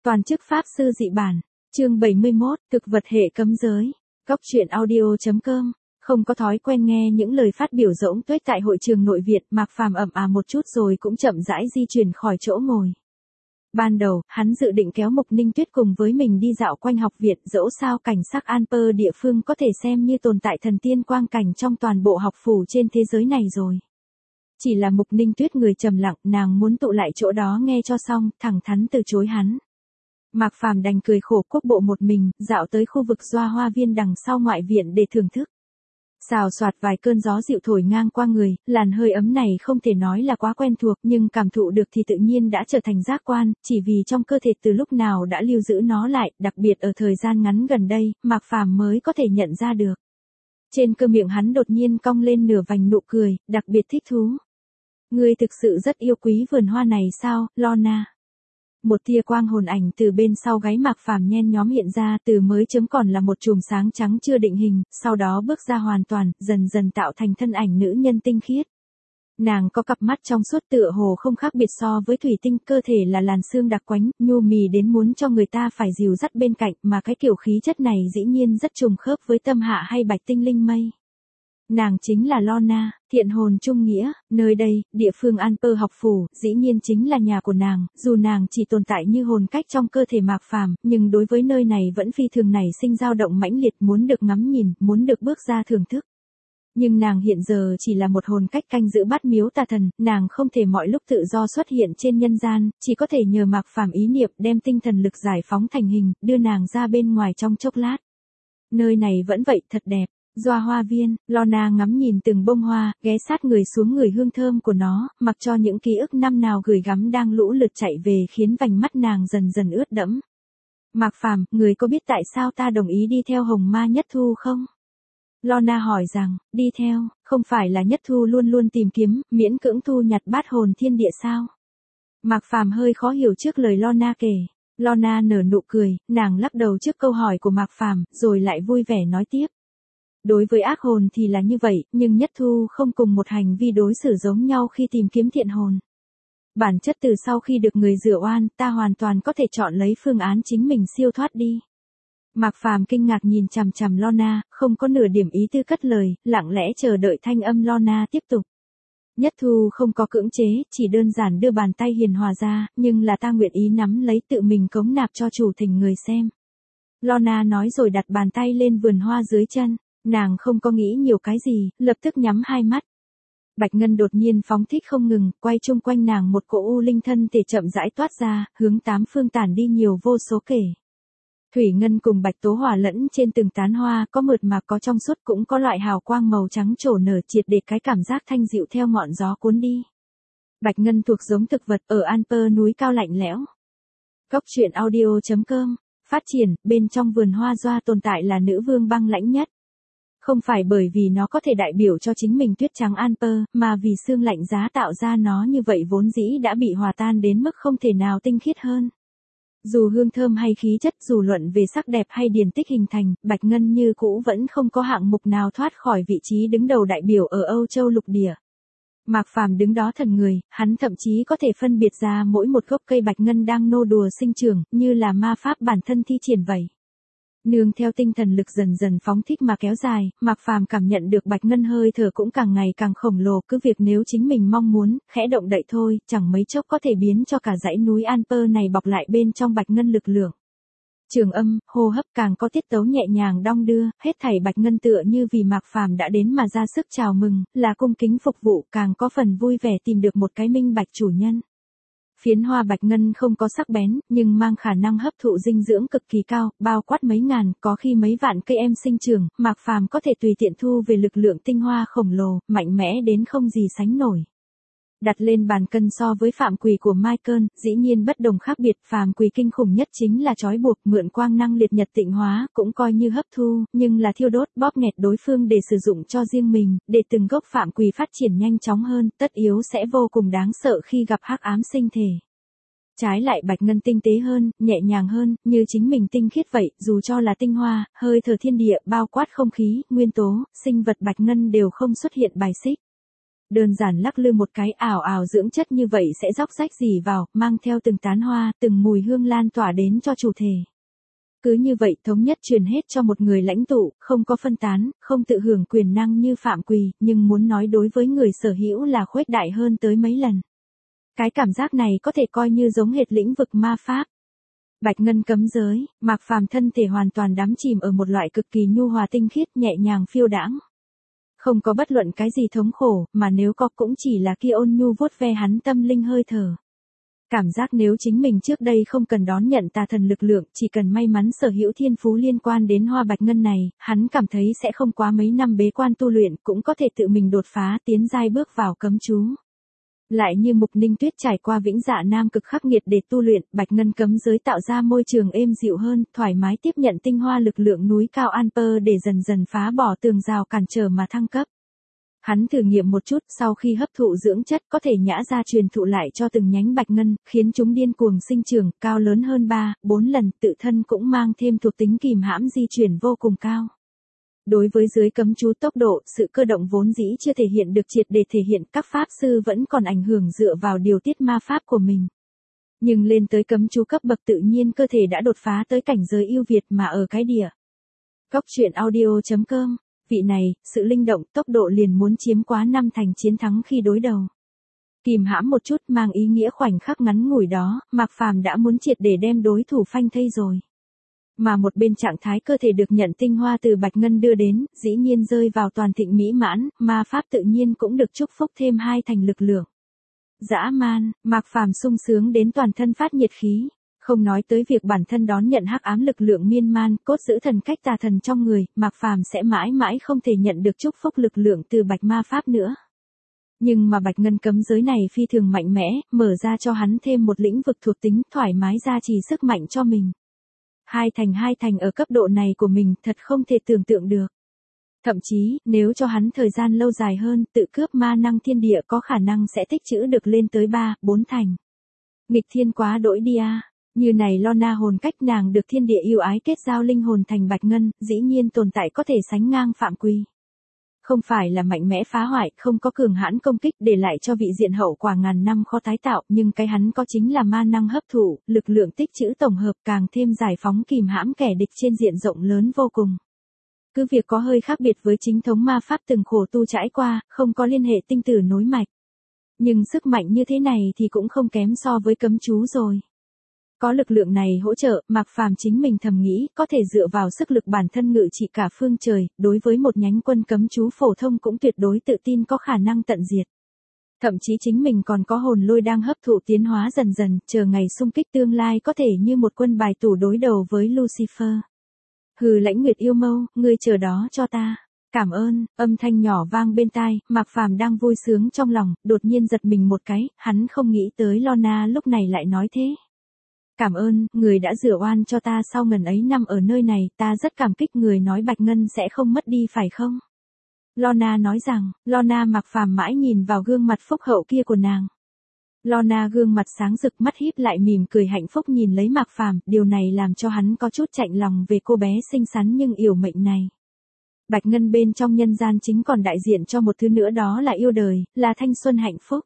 Toàn chức Pháp Sư dị bản. Chương 71, thực vật hệ cấm giới. Góc truyện audio.com. Không có thói quen nghe những lời phát biểu rỗng tuếch tại hội trường nội viện, Mạc Phàm ậm một chút rồi cũng chậm rãi di chuyển khỏi chỗ ngồi. Ban đầu, hắn dự định kéo Mục Ninh Tuyết cùng với mình đi dạo quanh học viện, dẫu sao cảnh sắc Anper địa phương có thể xem như tồn tại thần tiên quang cảnh trong toàn bộ học phủ trên thế giới này rồi. Chỉ là Mục Ninh Tuyết người trầm lặng, nàng muốn tụ lại chỗ đó nghe cho xong, thẳng thắn từ chối hắn. Mạc Phàm đành cười khổ quốc bộ một mình, dạo tới khu vực Doa Hoa Viên đằng sau ngoại viện để thưởng thức. Xào xoạt vài cơn gió dịu thổi ngang qua người, làn hơi ấm này không thể nói là quá quen thuộc, nhưng cảm thụ được thì tự nhiên đã trở thành giác quan, chỉ vì trong cơ thể từ lúc nào đã lưu giữ nó lại, đặc biệt ở thời gian ngắn gần đây, Mạc Phàm mới có thể nhận ra được. Trên cơ miệng hắn đột nhiên cong lên nửa vành nụ cười, đặc biệt thích thú. Ngươi thực sự rất yêu quý vườn hoa này sao, Lorna? Một tia quang hồn ảnh từ bên sau gáy Mạc Phàm nhen nhóm hiện ra, từ mới chấm còn là một chùm sáng trắng chưa định hình, sau đó bước ra hoàn toàn, dần dần tạo thành thân ảnh nữ nhân tinh khiết. Nàng có cặp mắt trong suốt tựa hồ không khác biệt so với thủy tinh, cơ thể là làn xương đặc quánh, nhu mì đến muốn cho người ta phải dìu dắt bên cạnh, mà cái kiểu khí chất này dĩ nhiên rất trùng khớp với Tâm Hạ hay Bạch Tinh Linh Mây. Nàng chính là Lorna, thiện hồn trung nghĩa, nơi đây, địa phương Anper học phủ, dĩ nhiên chính là nhà của nàng, dù nàng chỉ tồn tại như hồn cách trong cơ thể Mạc Phàm, nhưng đối với nơi này vẫn phi thường nảy sinh dao động mãnh liệt, muốn được ngắm nhìn, muốn được bước ra thưởng thức. Nhưng nàng hiện giờ chỉ là một hồn cách canh giữ bát miếu tà thần, nàng không thể mọi lúc tự do xuất hiện trên nhân gian, chỉ có thể nhờ Mạc Phàm ý niệm đem tinh thần lực giải phóng thành hình, đưa nàng ra bên ngoài trong chốc lát. Nơi này vẫn vậy, thật đẹp. Doa Hoa Viên, Lorna ngắm nhìn từng bông hoa, ghé sát người xuống người hương thơm của nó, mặc cho những ký ức năm nào gửi gắm đang lũ lượt chạy về khiến vành mắt nàng dần dần ướt đẫm. Mạc Phàm, người có biết tại sao ta đồng ý đi theo Hồng Ma Nhất Thu không? Lorna hỏi rằng, đi theo, không phải là Nhất Thu luôn luôn tìm kiếm, miễn cưỡng thu nhặt bát hồn thiên địa sao? Mạc Phàm hơi khó hiểu trước lời Lorna kể. Lorna nở nụ cười, nàng lắc đầu trước câu hỏi của Mạc Phàm, rồi lại vui vẻ nói tiếp. Đối với ác hồn thì là như vậy, nhưng Nhất Thu không cùng một hành vi đối xử giống nhau khi tìm kiếm thiện hồn. Bản chất từ sau khi được người rửa oan, ta hoàn toàn có thể chọn lấy phương án chính mình siêu thoát đi. Mạc Phàm kinh ngạc nhìn chằm chằm Lorna, không có nửa điểm ý tư cất lời, lặng lẽ chờ đợi thanh âm Lorna tiếp tục. Nhất Thu không có cưỡng chế, chỉ đơn giản đưa bàn tay hiền hòa ra, nhưng là ta nguyện ý nắm lấy tự mình cống nạp cho chủ thỉnh người xem. Lorna nói rồi đặt bàn tay lên vườn hoa dưới chân. Nàng không có nghĩ nhiều cái gì, lập tức nhắm hai mắt. Bạch Ngân đột nhiên phóng thích không ngừng, quay chung quanh nàng một cỗ u linh thân thể chậm rãi toát ra, hướng tám phương tản đi nhiều vô số kể. Thủy Ngân cùng Bạch Tố Hỏa lẫn trên từng tán hoa, có mượt mà có trong suốt, cũng có loại hào quang màu trắng trổ nở, triệt để cái cảm giác thanh dịu theo ngọn gió cuốn đi. Bạch Ngân thuộc giống thực vật ở Anper núi cao lạnh lẽo. Góc truyện audio.com. Phát triển, bên trong vườn hoa Doa tồn tại là nữ vương băng lãnh nhất. Không phải bởi vì nó có thể đại biểu cho chính mình tuyết trắng Anper, mà vì xương lạnh giá tạo ra nó như vậy vốn dĩ đã bị hòa tan đến mức không thể nào tinh khiết hơn. Dù hương thơm hay khí chất, dù luận về sắc đẹp hay điển tích hình thành, Bạch Ngân như cũ vẫn không có hạng mục nào thoát khỏi vị trí đứng đầu đại biểu ở Âu Châu lục địa. Mạc Phàm đứng đó thần người, hắn thậm chí có thể phân biệt ra mỗi một gốc cây Bạch Ngân đang nô đùa sinh trưởng, như là ma pháp bản thân thi triển vậy. Nương theo tinh thần lực dần dần phóng thích mà kéo dài, Mạc Phàm cảm nhận được Bạch Ngân hơi thở cũng càng ngày càng khổng lồ, cứ việc nếu chính mình mong muốn, khẽ động đậy thôi, chẳng mấy chốc có thể biến cho cả dãy núi Anper này bọc lại bên trong Bạch Ngân lực lượng. Trường âm, hô hấp càng có tiết tấu nhẹ nhàng đong đưa, hết thảy Bạch Ngân tựa như vì Mạc Phàm đã đến mà ra sức chào mừng, là cung kính phục vụ, càng có phần vui vẻ tìm được một cái minh bạch chủ nhân. Phiến hoa Bạch Ngân không có sắc bén, nhưng mang khả năng hấp thụ dinh dưỡng cực kỳ cao, bao quát mấy ngàn, có khi mấy vạn cây em sinh trưởng, Mạc Phàm có thể tùy tiện thu về lực lượng tinh hoa khổng lồ, mạnh mẽ đến không gì sánh nổi. Đặt lên bàn cân so với phạm quỳ của Michael, dĩ nhiên bất đồng khác biệt, phạm quỳ kinh khủng nhất chính là trói buộc, mượn quang năng liệt nhật tịnh hóa, cũng coi như hấp thu, nhưng là thiêu đốt, bóp nghẹt đối phương để sử dụng cho riêng mình, để từng gốc phạm quỳ phát triển nhanh chóng hơn, tất yếu sẽ vô cùng đáng sợ khi gặp hắc ám sinh thể. Trái lại Bạch Ngân tinh tế hơn, nhẹ nhàng hơn, như chính mình tinh khiết vậy, dù cho là tinh hoa, hơi thở thiên địa, bao quát không khí, nguyên tố, sinh vật Bạch Ngân đều không xuất hiện bài xích. Đơn giản lắc lư một cái ảo ảo dưỡng chất như vậy sẽ róc rách rỉ vào, mang theo từng tán hoa, từng mùi hương lan tỏa đến cho chủ thể. Cứ như vậy thống nhất truyền hết cho một người lãnh tụ, không có phân tán, không tự hưởng quyền năng như Phạm Quỳ, nhưng muốn nói đối với người sở hữu là khuếch đại hơn tới mấy lần. Cái cảm giác này có thể coi như giống hệt lĩnh vực ma pháp. Bạch ngân cấm giới, Mạc Phàm thân thể hoàn toàn đắm chìm ở một loại cực kỳ nhu hòa tinh khiết nhẹ nhàng phiêu đãng. Không có bất luận cái gì thống khổ, mà nếu có cũng chỉ là kia ôn nhu vuốt ve hắn tâm linh hơi thở. Cảm giác nếu chính mình trước đây không cần đón nhận tà thần lực lượng, chỉ cần may mắn sở hữu thiên phú liên quan đến hoa bạch ngân này, hắn cảm thấy sẽ không quá mấy năm bế quan tu luyện, cũng có thể tự mình đột phá tiến giai bước vào cấm chú. Lại như Mục Ninh Tuyết trải qua vĩnh dạ nam cực khắc nghiệt để tu luyện, bạch ngân cấm giới tạo ra môi trường êm dịu hơn, thoải mái tiếp nhận tinh hoa lực lượng núi cao Alper để dần dần phá bỏ tường rào cản trở mà thăng cấp. Hắn thử nghiệm một chút, sau khi hấp thụ dưỡng chất có thể nhã ra truyền thụ lại cho từng nhánh bạch ngân, khiến chúng điên cuồng sinh trưởng, cao lớn hơn 3-4 lần, tự thân cũng mang thêm thuộc tính kìm hãm di chuyển vô cùng cao. Đối với dưới cấm chú tốc độ, sự cơ động vốn dĩ chưa thể hiện được triệt để thể hiện, các pháp sư vẫn còn ảnh hưởng dựa vào điều tiết ma pháp của mình. Nhưng lên tới cấm chú cấp bậc tự nhiên cơ thể đã đột phá tới cảnh giới ưu việt mà ở cái địa. Góc truyện audio.com, vị này, sự linh động, tốc độ liền muốn chiếm quá 5 thành chiến thắng khi đối đầu. Kìm hãm một chút mang ý nghĩa khoảnh khắc ngắn ngủi đó, Mạc Phàm đã muốn triệt để đem đối thủ phanh thây rồi. Mà một bên trạng thái cơ thể được nhận tinh hoa từ bạch ngân đưa đến, dĩ nhiên rơi vào toàn thịnh mỹ mãn, ma pháp tự nhiên cũng được chúc phúc thêm 2 thành lực lượng. Dã man, Mạc Phàm sung sướng đến toàn thân phát nhiệt khí. Không nói tới việc bản thân đón nhận hắc ám lực lượng miên man, cốt giữ thần cách tà thần trong người, Mạc Phàm sẽ mãi mãi không thể nhận được chúc phúc lực lượng từ bạch ma pháp nữa. Nhưng mà bạch ngân cấm giới này phi thường mạnh mẽ, mở ra cho hắn thêm một lĩnh vực thuộc tính, thoải mái gia trì sức mạnh cho mình. 2 thành ở cấp độ này của mình thật không thể tưởng tượng được. Thậm chí, nếu cho hắn thời gian lâu dài hơn, tự cướp ma năng thiên địa có khả năng sẽ tích trữ được lên tới 3-4 thành. Nghịch thiên quá đỗi đi a. Như này Lorna hồn cách nàng được thiên địa yêu ái kết giao linh hồn thành bạch ngân, dĩ nhiên tồn tại có thể sánh ngang Phạm Quỳ. Không phải là mạnh mẽ phá hoại, không có cường hãn công kích để lại cho vị diện hậu quả ngàn năm khó tái tạo, nhưng cái hắn có chính là ma năng hấp thụ, lực lượng tích trữ tổng hợp càng thêm giải phóng kìm hãm kẻ địch trên diện rộng lớn vô cùng. Cứ việc có hơi khác biệt với chính thống ma pháp từng khổ tu trải qua, không có liên hệ tinh tử nối mạch. Nhưng sức mạnh như thế này thì cũng không kém so với cấm chú rồi. Có lực lượng này hỗ trợ, Mạc Phàm chính mình thầm nghĩ, có thể dựa vào sức lực bản thân ngự trị cả phương trời, đối với một nhánh quân cấm chú phổ thông cũng tuyệt đối tự tin có khả năng tận diệt. Thậm chí chính mình còn có hồn lôi đang hấp thụ tiến hóa dần dần, chờ ngày xung kích tương lai có thể như một quân bài tủ đối đầu với Lucifer. Hừ Lãnh Nguyệt yêu mâu, ngươi chờ đó cho ta. Cảm ơn, âm thanh nhỏ vang bên tai, Mạc Phàm đang vui sướng trong lòng, đột nhiên giật mình một cái, hắn không nghĩ tới Lorna lúc này lại nói thế. Cảm ơn, người đã rửa oan cho ta sau ngần ấy năm ở nơi này, ta rất cảm kích người nói bạch ngân sẽ không mất đi phải không? Lorna nói rằng, Lorna Mạc Phàm mãi nhìn vào gương mặt phúc hậu kia của nàng. Lorna gương mặt sáng rực mắt híp lại mỉm cười hạnh phúc nhìn lấy Mạc Phàm, điều này làm cho hắn có chút chạnh lòng về cô bé xinh xắn nhưng yểu mệnh này. Bạch ngân bên trong nhân gian chính còn đại diện cho một thứ nữa đó là yêu đời, là thanh xuân hạnh phúc.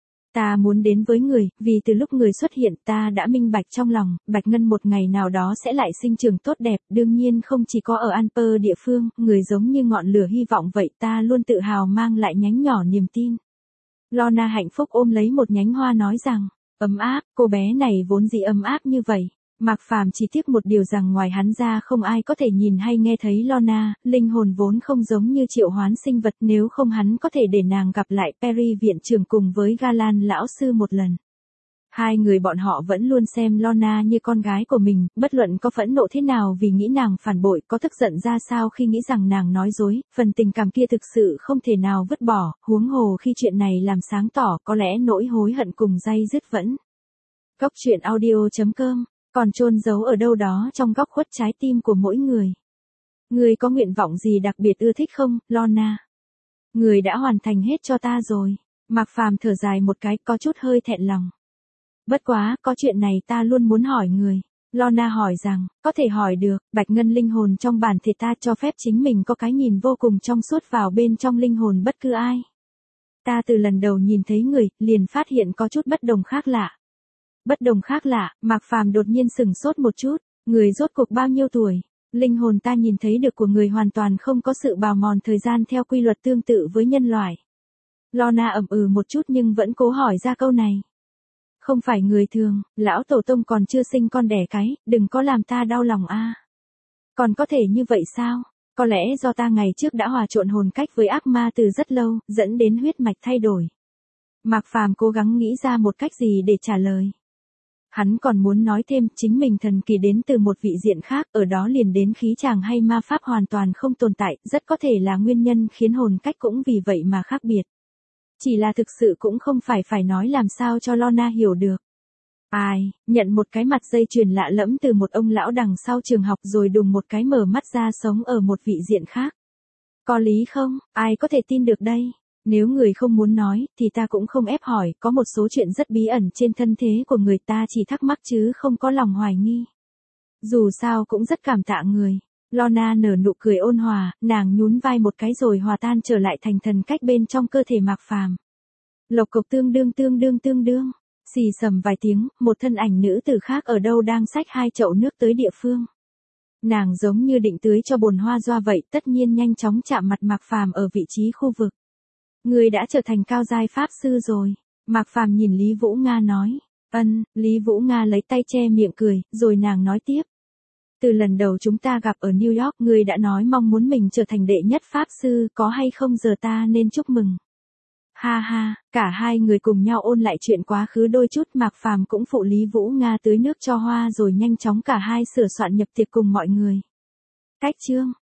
Ta muốn đến với người, vì từ lúc người xuất hiện ta đã minh bạch trong lòng, bạch ngân một ngày nào đó sẽ lại sinh trưởng tốt đẹp, đương nhiên không chỉ có ở Alper địa phương, người giống như ngọn lửa hy vọng vậy ta luôn tự hào mang lại nhánh nhỏ niềm tin. Lorna hạnh phúc ôm lấy một nhánh hoa nói rằng, ấm áp, cô bé này vốn dĩ ấm áp như vậy. Mạc Phàm chỉ tiếc một điều rằng ngoài hắn ra không ai có thể nhìn hay nghe thấy Lorna, linh hồn vốn không giống như triệu hoán sinh vật, nếu không hắn có thể để nàng gặp lại Perry viện trưởng cùng với Galan lão sư một lần. Hai người bọn họ vẫn luôn xem Lorna như con gái của mình, bất luận có phẫn nộ thế nào vì nghĩ nàng phản bội, có tức giận ra sao khi nghĩ rằng nàng nói dối, phần tình cảm kia thực sự không thể nào vứt bỏ, huống hồ khi chuyện này làm sáng tỏ, có lẽ nỗi hối hận cùng day dứt vẫn. Góc truyện audio.com còn chôn giấu ở đâu đó trong góc khuất trái tim của mỗi người. Người có nguyện vọng gì đặc biệt ưa thích không, Lorna? Người đã hoàn thành hết cho ta rồi. Mạc Phàm thở dài một cái, có chút hơi thẹn lòng. Bất quá, có chuyện này ta luôn muốn hỏi người. Lorna hỏi rằng, có thể hỏi được, bạch ngân linh hồn trong bản thể ta cho phép chính mình có cái nhìn vô cùng trong suốt vào bên trong linh hồn bất cứ ai. Ta từ lần đầu nhìn thấy người, liền phát hiện có chút bất đồng khác lạ. Bất đồng khác lạ, Mạc Phàm đột nhiên sừng sốt một chút, người rốt cuộc bao nhiêu tuổi? Linh hồn ta nhìn thấy được của người hoàn toàn không có sự bào mòn thời gian theo quy luật tương tự với nhân loại. Lorna ậm ừ một chút nhưng vẫn cố hỏi ra câu này. Không phải người thường, lão tổ tông còn chưa sinh con đẻ cái, đừng có làm ta đau lòng a. Còn có thể như vậy sao? Có lẽ do ta ngày trước đã hòa trộn hồn cách với ác ma từ rất lâu, dẫn đến huyết mạch thay đổi. Mạc Phàm cố gắng nghĩ ra một cách gì để trả lời. Hắn còn muốn nói thêm, chính mình thần kỳ đến từ một vị diện khác, ở đó liền đến khí tràng hay ma pháp hoàn toàn không tồn tại, rất có thể là nguyên nhân khiến hồn cách cũng vì vậy mà khác biệt. Chỉ là thực sự cũng không phải nói làm sao cho Lorna hiểu được. Ai, nhận một cái mặt dây chuyền lạ lẫm từ một ông lão đằng sau trường học rồi đùng một cái mở mắt ra sống ở một vị diện khác. Có lý không, ai có thể tin được đây? Nếu người không muốn nói, thì ta cũng không ép hỏi, có một số chuyện rất bí ẩn trên thân thế của người ta chỉ thắc mắc chứ không có lòng hoài nghi. Dù sao cũng rất cảm tạ người. Lorna nở nụ cười ôn hòa, nàng nhún vai một cái rồi hòa tan trở lại thành thần cách bên trong cơ thể Mạc Phàm. Lộc cộc tương đương. Xì sầm vài tiếng, một thân ảnh nữ tử khác ở đâu đang xách 2 chậu nước tới địa phương. Nàng giống như định tưới cho bồn hoa doa vậy, tất nhiên nhanh chóng chạm mặt Mạc Phàm ở vị trí khu vực. Người đã trở thành cao giai pháp sư rồi. Mạc Phàm nhìn Lý Vũ Nga nói. Lý Vũ Nga lấy tay che miệng cười, rồi nàng nói tiếp. Từ lần đầu chúng ta gặp ở New York, người đã nói mong muốn mình trở thành đệ nhất pháp sư, có hay không giờ ta nên chúc mừng. Ha ha, cả hai người cùng nhau ôn lại chuyện quá khứ đôi chút, Mạc Phàm cũng phụ Lý Vũ Nga tưới nước cho hoa rồi nhanh chóng cả hai sửa soạn nhập tiệc cùng mọi người. Cách chương